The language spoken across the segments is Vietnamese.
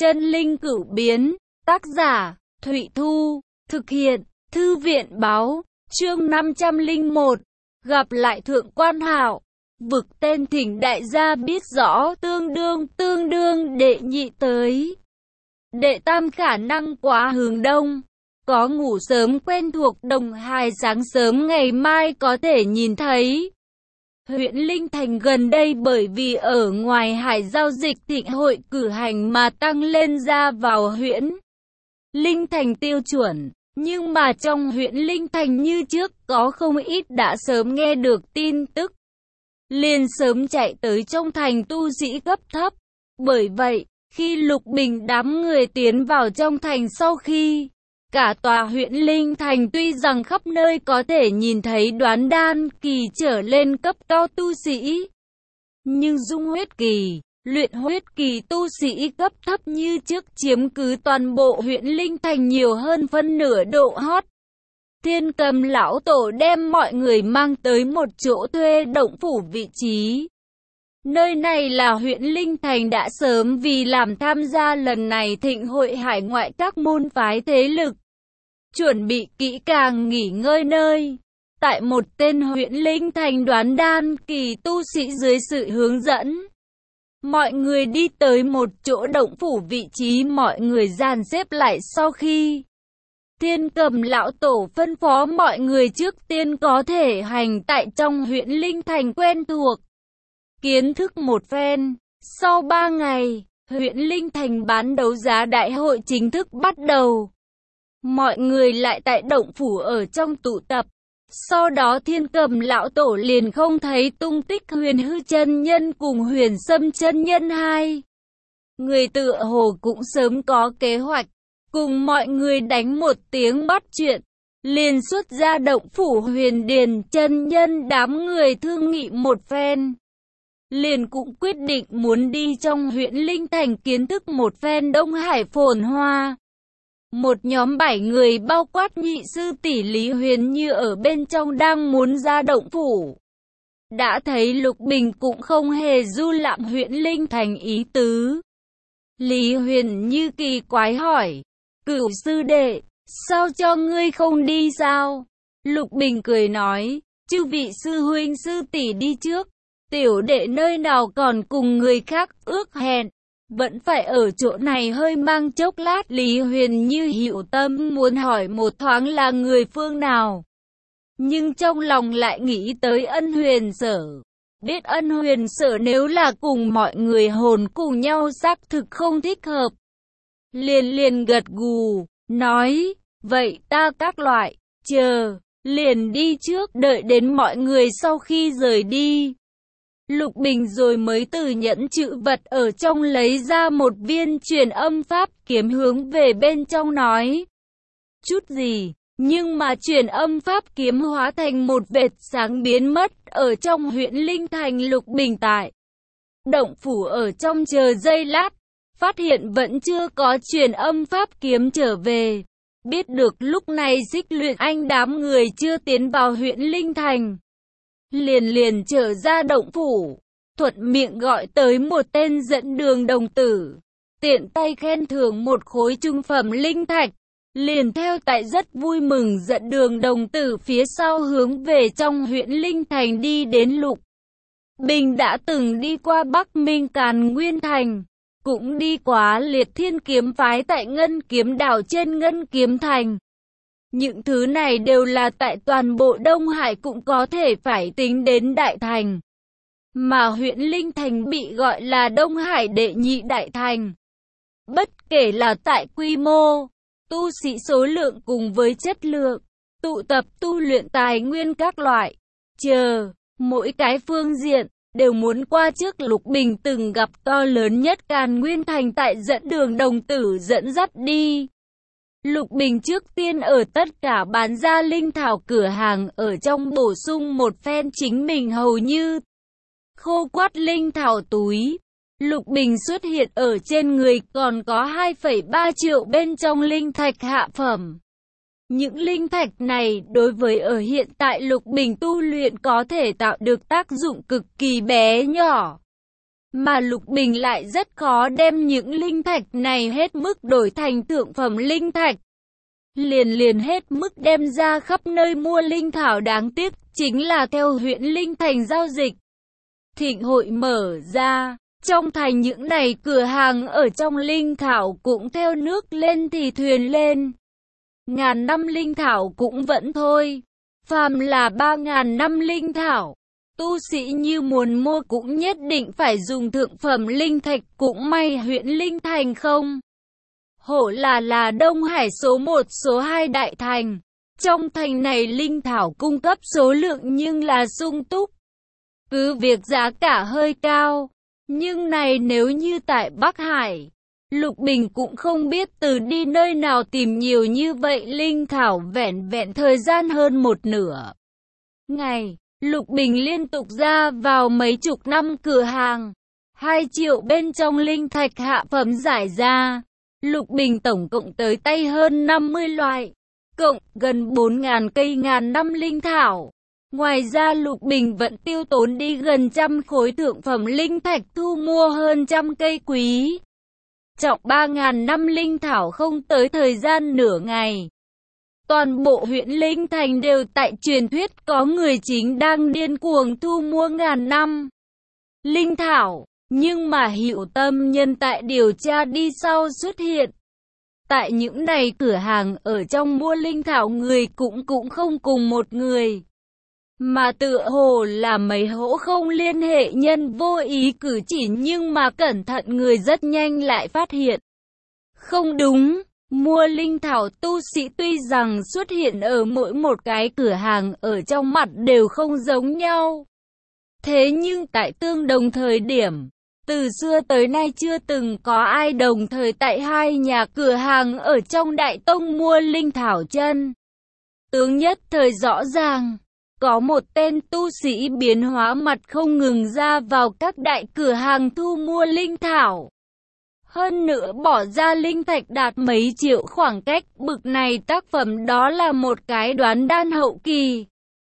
Chân linh cửu biến, tác giả, Thụy Thu, thực hiện, Thư viện Báo, chương 501, gặp lại Thượng Quan Hạo, vực tên thỉnh đại gia biết rõ, tương đương đệ nhị tới. Đệ tam khả năng quá hướng đông, có ngủ sớm quen thuộc Đồng Hải sáng sớm ngày mai có thể nhìn thấy. Huyện Linh Thành gần đây bởi vì ở ngoài hải giao dịch thịnh hội cử hành mà tăng lên ra vào huyện Linh Thành tiêu chuẩn. Nhưng mà trong huyện Linh Thành như trước có không ít đã sớm nghe được tin tức, liền sớm chạy tới trong thành tu sĩ cấp thấp. Bởi vậy, khi Lục Bình đám người tiến vào trong thành sau khi cả tòa huyện Linh Thành tuy rằng khắp nơi có thể nhìn thấy đoán đan kỳ trở lên cấp cao tu sĩ, nhưng dung huyết kỳ, luyện huyết kỳ tu sĩ cấp thấp như trước chiếm cứ toàn bộ huyện Linh Thành nhiều hơn phân nửa độ hot. Thiên Cầm lão tổ đem mọi người mang tới một chỗ thuê động phủ vị trí. Nơi này là huyện Linh Thành đã sớm vì làm tham gia lần này thịnh hội hải ngoại các môn phái thế lực, chuẩn bị kỹ càng nghỉ ngơi nơi. Tại một tên huyện Linh Thành đoán đan kỳ tu sĩ dưới sự hướng dẫn, mọi người đi tới một chỗ động phủ vị trí mọi người dàn xếp lại sau khi Thiên Cầm lão tổ phân phó mọi người trước tiên có thể hành tại trong huyện Linh Thành quen thuộc, kiến thức một phen. Sau 3 ngày, huyện Linh Thành bán đấu giá đại hội chính thức bắt đầu. Mọi người lại tại động phủ ở trong tụ tập. Sau đó Thiên Cầm lão tổ liền không thấy tung tích Huyền Hư chân nhân cùng Huyền Sâm chân nhân hai người tựa hồ cũng sớm có kế hoạch, cùng mọi người đánh một tiếng bắt chuyện, liền xuất ra động phủ Huyền Điền chân nhân đám người thương nghị một phen, liền cũng quyết định muốn đi trong huyện Linh Thành kiến thức một phen Đông Hải phồn hoa. Một nhóm 7 người bao quát nhị sư tỷ Lý Huyền Như ở bên trong đang muốn ra động phủ. Đã thấy Lục Bình cũng không hề du lạm huyện Linh Thành ý tứ. Lý Huyền Như kỳ quái hỏi, Cửu sư đệ, sao cho ngươi không đi sao? Lục Bình cười nói, chư vị sư huynh sư tỷ đi trước, tiểu đệ nơi nào còn cùng người khác ước hẹn, vẫn phải ở chỗ này hơi mang chốc lát. Lý Huyền Như hiểu tâm muốn hỏi một thoáng là người phương nào, nhưng trong lòng lại nghĩ tới Ân Huyền Sở. Biết Ân Huyền Sở nếu là cùng mọi người hồn cùng nhau xác thực không thích hợp, liền gật gù, nói, vậy ta các loại, chờ, liền đi trước, đợi đến mọi người sau khi rời đi. Lục Bình rồi mới từ nhẫn chữ vật ở trong lấy ra một viên truyền âm pháp kiếm hướng về bên trong nói chút gì, nhưng mà truyền âm pháp kiếm hóa thành một vệt sáng biến mất ở trong huyện Linh Thành. Lục Bình tại động phủ ở trong chờ giây lát, phát hiện vẫn chưa có truyền âm pháp kiếm trở về. Biết được lúc này Xích Luyện Anh đám người chưa tiến vào huyện Linh Thành, liền trở ra động phủ, thuận miệng gọi tới một tên dẫn đường đồng tử, tiện tay khen thưởng một khối trung phẩm linh thạch, liền theo tại rất vui mừng dẫn đường đồng tử phía sau hướng về trong huyện Linh Thành đi đến. Lục Bình đã từng đi qua Bắc Minh Càn Nguyên Thành, cũng đi qua Liệt Thiên kiếm phái tại Ngân Kiếm đảo trên Ngân Kiếm Thành. Những thứ này đều là tại toàn bộ Đông Hải, cũng có thể phải tính đến Đại Thành. Mà huyện Linh Thành bị gọi là Đông Hải đệ nhị đại thành. Bất kể là tại quy mô, tu sĩ số lượng cùng với chất lượng, tụ tập tu luyện tài nguyên các loại, mỗi cái phương diện, đều muốn qua trước Lục Bình từng gặp to lớn nhất Càn Nguyên Thành tại dẫn đường đồng tử dẫn dắt đi. Lục Bình trước tiên ở tất cả bán ra linh thảo cửa hàng ở trong bổ sung một phen chính mình hầu như khô quát linh thảo túi. Lục Bình xuất hiện ở trên người còn có 2,3 triệu bên trong linh thạch hạ phẩm. Những linh thạch này đối với ở hiện tại Lục Bình tu luyện có thể tạo được tác dụng cực kỳ bé nhỏ. Mà Lục Bình lại rất khó đem những linh thạch này hết mức đổi thành thượng phẩm linh thạch. Liền hết mức đem ra khắp nơi mua linh thảo, đáng tiếc chính là theo huyện Linh Thành giao dịch. Thịnh hội mở ra, trong thành những này cửa hàng ở trong linh thảo cũng theo nước lên thì thuyền lên. Ngàn năm linh thảo cũng vẫn thôi, phàm là 3.000 năm linh thảo, tu sĩ như muốn mua cũng nhất định phải dùng thượng phẩm linh thạch, cũng may huyện Linh Thành không. Hổ là Đông Hải số 1 số 2 đại thành. Trong thành này linh thảo cung cấp số lượng nhưng là sung túc. Cứ việc giá cả hơi cao, nhưng này nếu như tại Bắc Hải, Lục Bình cũng không biết từ đi nơi nào tìm nhiều như vậy linh thảo, vẹn thời gian hơn một nửa ngày. Lục Bình liên tục ra vào mấy chục năm cửa hàng, 2 triệu bên trong linh thạch hạ phẩm giải ra. Lục Bình tổng cộng tới tay hơn 50 loại, cộng gần 4.000 cây ngàn năm linh thảo. Ngoài ra Lục Bình vẫn tiêu tốn đi gần 100 khối thượng phẩm linh thạch thu mua hơn 100 cây quý trọng 3.000 năm linh thảo, không tới thời gian nửa ngày. Toàn bộ huyện Linh Thành đều tại truyền thuyết có người chính đang điên cuồng thu mua ngàn năm linh thảo. Nhưng mà Hữu Tâm Nhân tại điều tra đi sau xuất hiện. Tại những này cửa hàng ở trong mua linh thảo người cũng không cùng một người, mà tựa hồ là mấy hỗ không liên hệ nhân vô ý cử chỉ, nhưng mà cẩn thận người rất nhanh lại phát hiện. Không đúng, mua linh thảo tu sĩ tuy rằng xuất hiện ở mỗi một cái cửa hàng ở trong mặt đều không giống nhau. Thế nhưng tại tương đồng thời điểm, từ xưa tới nay chưa từng có ai đồng thời tại hai nhà cửa hàng ở trong Đại Tông mua linh thảo chân tướng nhất thời rõ ràng. Có một tên tu sĩ biến hóa mặt không ngừng ra vào các đại cửa hàng thu mua linh thảo. Hơn nữa bỏ ra linh thạch đạt mấy triệu, khoảng cách bực này tác phẩm đó là một cái đoán đan hậu kỳ.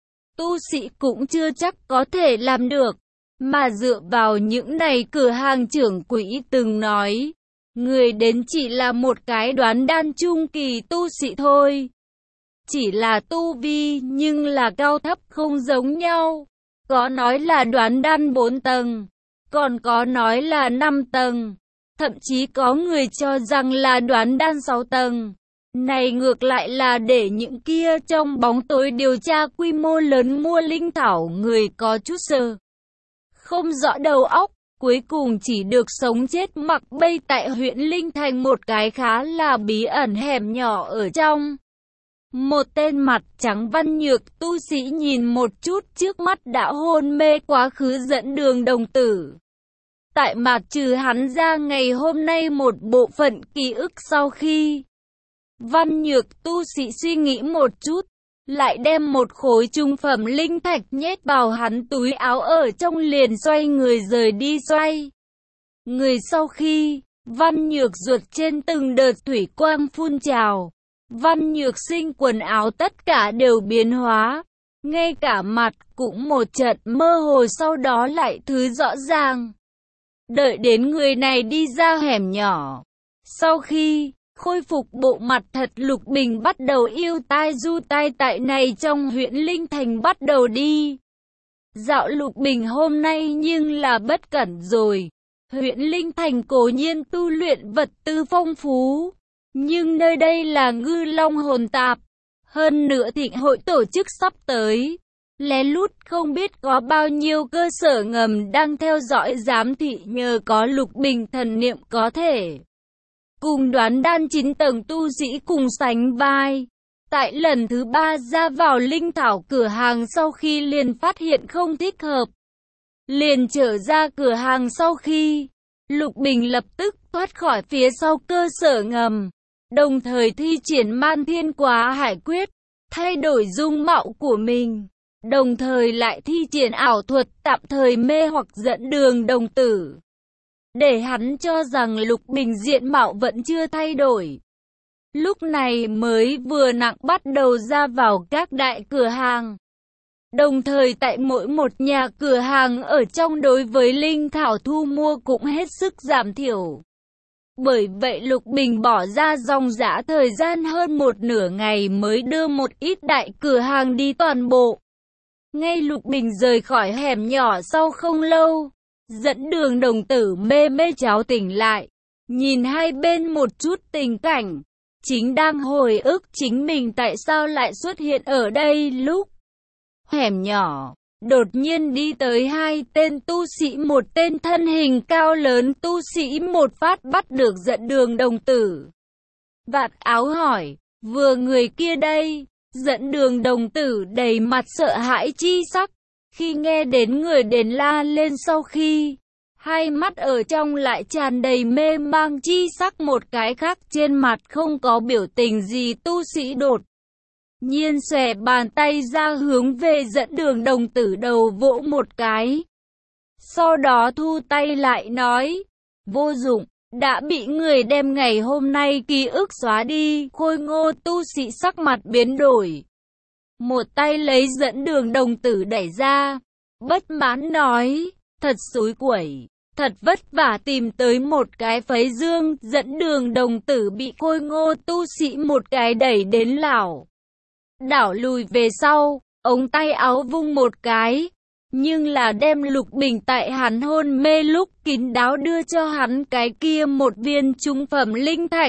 Tu sĩ cũng chưa chắc có thể làm được. Mà dựa vào những này cửa hàng trưởng quỹ từng nói, người đến chỉ là một cái đoán đan trung kỳ tu sĩ thôi. Chỉ là tu vi nhưng là cao thấp không giống nhau. Có nói là đoán đan 4 tầng, còn có nói là 5 tầng. Thậm chí có người cho rằng là đoán đan 6 tầng. Này ngược lại là để những kia trong bóng tối điều tra quy mô lớn mua linh thảo người có chút sơ không rõ đầu óc, cuối cùng chỉ được sống chết mặc bay tại huyện Linh Thành, một cái khá là bí ẩn hẻm nhỏ ở trong. Một tên mặt trắng văn nhược tu sĩ nhìn một chút trước mắt đã hôn mê quá khứ dẫn đường đồng tử. Tại mặt trừ hắn ra ngày hôm nay một bộ phận ký ức sau khi văn nhược tu sĩ suy nghĩ một chút, lại đem một khối trung phẩm linh thạch nhét vào hắn túi áo ở trong, liền xoay người rời đi. Xoay người sau khi, văn nhược ruột trên từng đợt thủy quang phun trào. Văn nhược sinh quần áo tất cả đều biến hóa, ngay cả mặt cũng một trận mơ hồ, sau đó lại thứ rõ ràng. Đợi đến người này đi ra hẻm nhỏ, sau khi khôi phục bộ mặt thật, Lục Bình bắt đầu yêu tai du tai tại này trong huyện Linh Thành bắt đầu đi dạo. Lục Bình hôm nay nhưng là bất cẩn rồi. Huyện Linh Thành cố nhiên tu luyện vật tư phong phú, nhưng nơi đây là ngư long hồn tạp. Hơn nữa thịnh hội tổ chức sắp tới, lén lút không biết có bao nhiêu cơ sở ngầm đang theo dõi giám thị, nhờ có Lục Bình thần niệm có thể cùng đoán đan 9 tầng tu sĩ cùng sánh vai. Tại lần thứ 3 ra vào linh thảo cửa hàng sau khi liền phát hiện không thích hợp, liền trở ra cửa hàng. Sau khi Lục Bình lập tức thoát khỏi phía sau cơ sở ngầm, đồng thời thi triển Man Thiên Quá Hải Quyết, thay đổi dung mạo của mình, đồng thời lại thi triển ảo thuật tạm thời mê hoặc dẫn đường đồng tử, để hắn cho rằng Lục Bình diện mạo vẫn chưa thay đổi. Lúc này mới vừa nặng bắt đầu ra vào các đại cửa hàng. Đồng thời tại mỗi một nhà cửa hàng ở trong đối với linh thảo thu mua cũng hết sức giảm thiểu. Bởi vậy Lục Bình bỏ ra dòng dã thời gian hơn một nửa ngày mới đưa một ít đại cửa hàng đi toàn bộ. Ngay Lục Bình rời khỏi hẻm nhỏ sau không lâu, dẫn đường đồng tử mê mê cháo tỉnh lại, nhìn hai bên một chút tình cảnh, chính đang hồi ức chính mình tại sao lại xuất hiện ở đây lúc hẻm nhỏ. Đột nhiên đi tới hai tên tu sĩ, một tên thân hình cao lớn tu sĩ một phát bắt được dẫn đường đồng tử. Vạt áo hỏi, vừa người kia đây, dẫn đường đồng tử đầy mặt sợ hãi chi sắc. Khi nghe đến người đến la lên sau khi, hai mắt ở trong lại tràn đầy mê mang chi sắc, một cái khác trên mặt không có biểu tình gì tu sĩ đột nhiên xòe bàn tay ra hướng về dẫn đường đồng tử đầu vỗ một cái. Sau đó thu tay lại nói, vô dụng, đã bị người đem ngày hôm nay ký ức xóa đi. Khôi ngô tu sĩ sắc mặt biến đổi, một tay lấy dẫn đường đồng tử đẩy ra, bất mãn nói, thật xúi quẩy, thật vất vả tìm tới một cái phấy dương. Dẫn đường đồng tử bị khôi ngô tu sĩ một cái đẩy đến lảo đảo lùi về sau, ống tay áo vung một cái, nhưng là đem Lục Bình tại hắn hôn mê lúc kín đáo đưa cho hắn cái kia một viên trung phẩm linh thạch,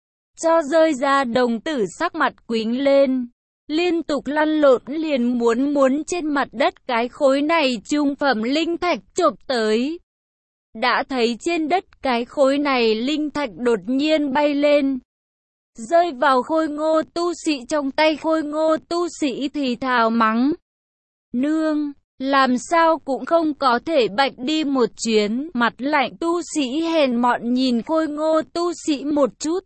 cho rơi ra. Đồng tử sắc mặt quĩnh lên, liên tục lăn lộn liền muốn trên mặt đất cái khối này trung phẩm linh thạch chộp tới. Đã thấy trên đất cái khối này linh thạch đột nhiên bay lên, rơi vào khôi ngô tu sĩ trong tay. Khôi ngô tu sĩ thì thào mắng, nương, làm sao cũng không có thể bạch đi một chuyến. Mặt lạnh tu sĩ hèn mọn nhìn khôi ngô tu sĩ một chút,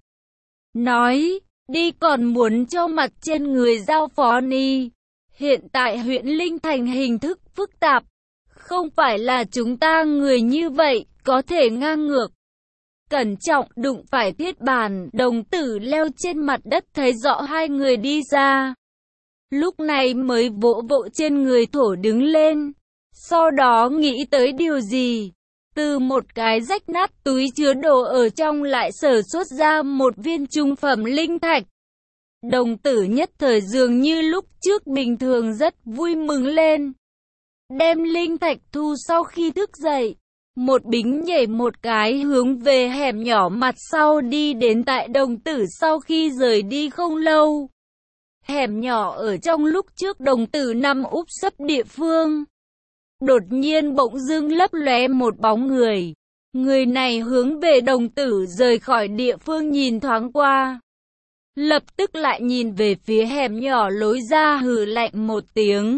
nói, đi còn muốn cho mặt trên người giao phó ni. Hiện tại huyện Linh Thành hình thức phức tạp, không phải là chúng ta người như vậy có thể ngang ngược. Cẩn trọng đụng phải thiết bàn. Đồng tử leo trên mặt đất thấy rõ hai người đi ra, lúc này mới vỗ vỗ trên người thổ đứng lên. Sau đó nghĩ tới điều gì, từ một cái rách nát túi chứa đồ ở trong lại sở xuất ra một viên trung phẩm linh thạch. Đồng tử nhất thời dường như lúc trước bình thường rất vui mừng lên, đem linh thạch thu. Sau khi thức dậy, một bính nhảy một cái hướng về hẻm nhỏ mặt sau đi đến. Tại đồng tử sau khi rời đi không lâu, hẻm nhỏ ở trong lúc trước đồng tử nằm úp sấp địa phương, đột nhiên bỗng dưng lấp lóe một bóng người. Người này hướng về đồng tử rời khỏi địa phương nhìn thoáng qua, lập tức lại nhìn về phía hẻm nhỏ lối ra, hừ lạnh một tiếng,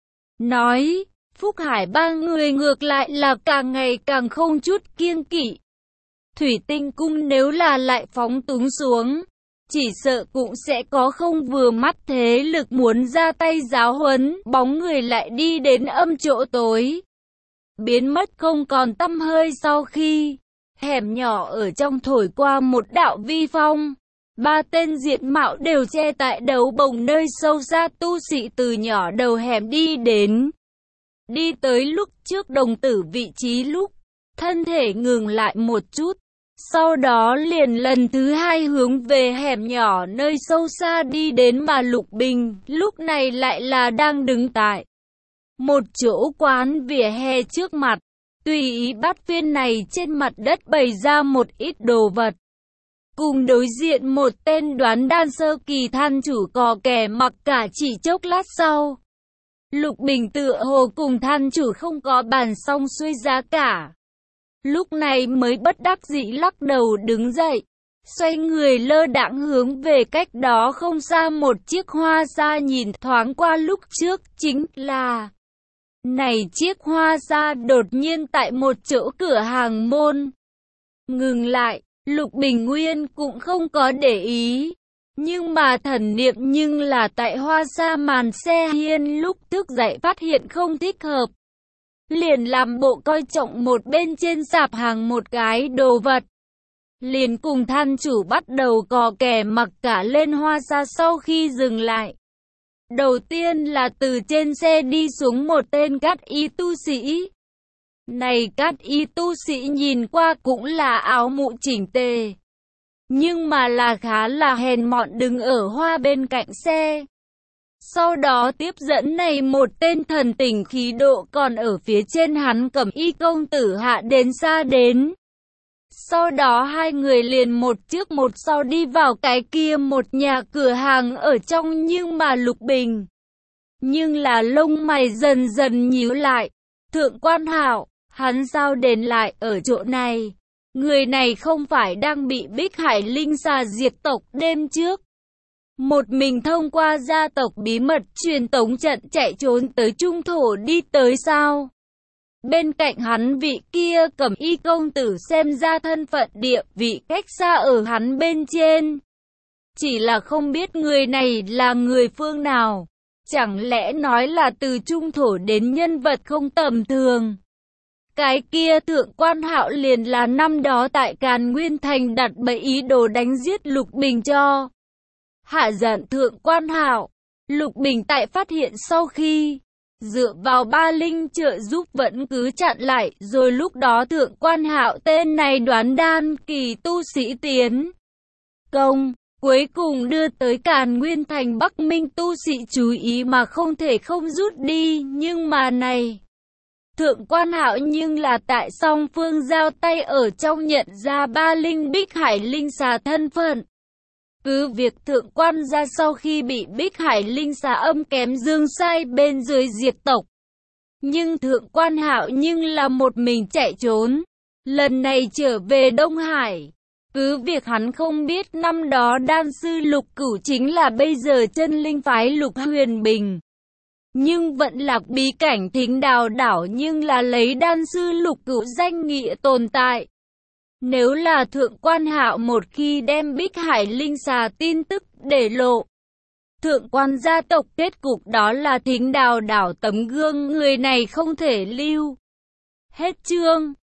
nói, Phúc Hải ba người ngược lại là càng ngày càng không chút kiêng kỵ. Thủy Tinh Cung nếu là lại phóng túng xuống, chỉ sợ cũng sẽ có không vừa mắt thế lực muốn ra tay giáo huấn. Bóng người lại đi đến âm chỗ tối, biến mất không còn tăm hơi. Sau khi hẻm nhỏ ở trong thổi qua một đạo vi phong, ba tên diện mạo đều che tại đấu bồng nơi sâu xa tu sĩ từ nhỏ đầu hẻm đi đến. Đi tới lúc trước đồng tử vị trí lúc, thân thể ngừng lại một chút, sau đó liền lần thứ hai hướng về hẻm nhỏ nơi sâu xa đi đến. Mà Lục Bình lúc này lại là đang đứng tại một chỗ quán vỉa hè trước mặt, tùy ý bắt viên này trên mặt đất bày ra một ít đồ vật. Cùng đối diện một tên đoán đan sơ kỳ than chủ cò kẻ mặc cả. Chỉ chốc lát sau, Lục Bình tựa hồ cùng than chủ không có bàn xong xuôi giá cả, lúc này mới bất đắc dĩ lắc đầu đứng dậy, xoay người lơ đãng hướng về cách đó không xa một chiếc hoa sa nhìn thoáng qua. Lúc trước chính là này chiếc hoa sa đột nhiên tại một chỗ cửa hàng môn ngừng lại. Lục Bình nguyên cũng không có để ý, nhưng mà thần niệm nhưng là tại hoa sa màn xe hiên lúc thức dậy phát hiện không thích hợp, liền làm bộ coi trọng một bên trên sạp hàng một cái đồ vật, liền cùng than chủ bắt đầu cò kè mặc cả lên hoa sa. Sau khi dừng lại, Đầu tiên là từ trên xe đi xuống một tên cát y tu sĩ. Này cát y tu sĩ nhìn qua cũng là áo mũ chỉnh tề, nhưng mà là khá là hèn mọn đứng ở hoa bên cạnh xe. Sau đó tiếp dẫn này một tên thần tình khí độ còn ở phía trên hắn cầm y công tử hạ đến xa đến. Sau đó hai người liền một trước một sau đi vào cái kia một nhà cửa hàng ở trong, nhưng mà Lục Bình nhưng là lông mày dần dần nhíu lại. Thượng quan Hạo, hắn sao đến lại ở chỗ này? Người này không phải đang bị Bích Hải Linh xà diệt tộc đêm trước một mình thông qua gia tộc bí mật truyền tống trận chạy trốn tới trung thổ đi tới sao? Bên cạnh hắn vị kia cầm y công tử xem ra thân phận địa vị cách xa ở hắn bên trên. Chỉ là không biết người này là người phương nào. Chẳng lẽ nói là từ trung thổ đến nhân vật không tầm thường? Cái kia Thượng quan Hạo liền là năm đó tại Càn Nguyên Thành đặt bẫy ý đồ đánh giết Lục Bình cho. Hạ giận Thượng quan Hạo. Lục Bình tại phát hiện sau khi dựa vào ba linh trợ giúp vẫn cứ chặn lại, rồi lúc đó Thượng quan Hạo tên này đoán đan kỳ tu sĩ tiến công, cuối cùng đưa tới Càn Nguyên Thành Bắc Minh tu sĩ chú ý mà không thể không rút đi, nhưng mà này Thượng quan Hạo nhưng là tại song phương giao tay ở trong nhận ra ba linh Bích Hải Linh xà thân phận. Cứ việc thượng quan gia sau khi bị Bích Hải Linh xà âm kém dương sai bên dưới diệt tộc, nhưng Thượng quan Hạo nhưng là một mình chạy trốn, lần này trở về Đông Hải. Cứ việc hắn không biết năm đó đan sư Lục Cửu chính là bây giờ chân linh phái Lục Huyền Bình, nhưng vận lạc bí cảnh Thính Đào đảo nhưng là lấy đan sư Lục Cửu danh nghĩa tồn tại. Nếu là Thượng quan Hạo một khi đem Bích Hải Linh xà tin tức để lộ, Thượng quan gia tộc kết cục đó là Thính Đào đảo tấm gương, người này không thể lưu. Hết chương.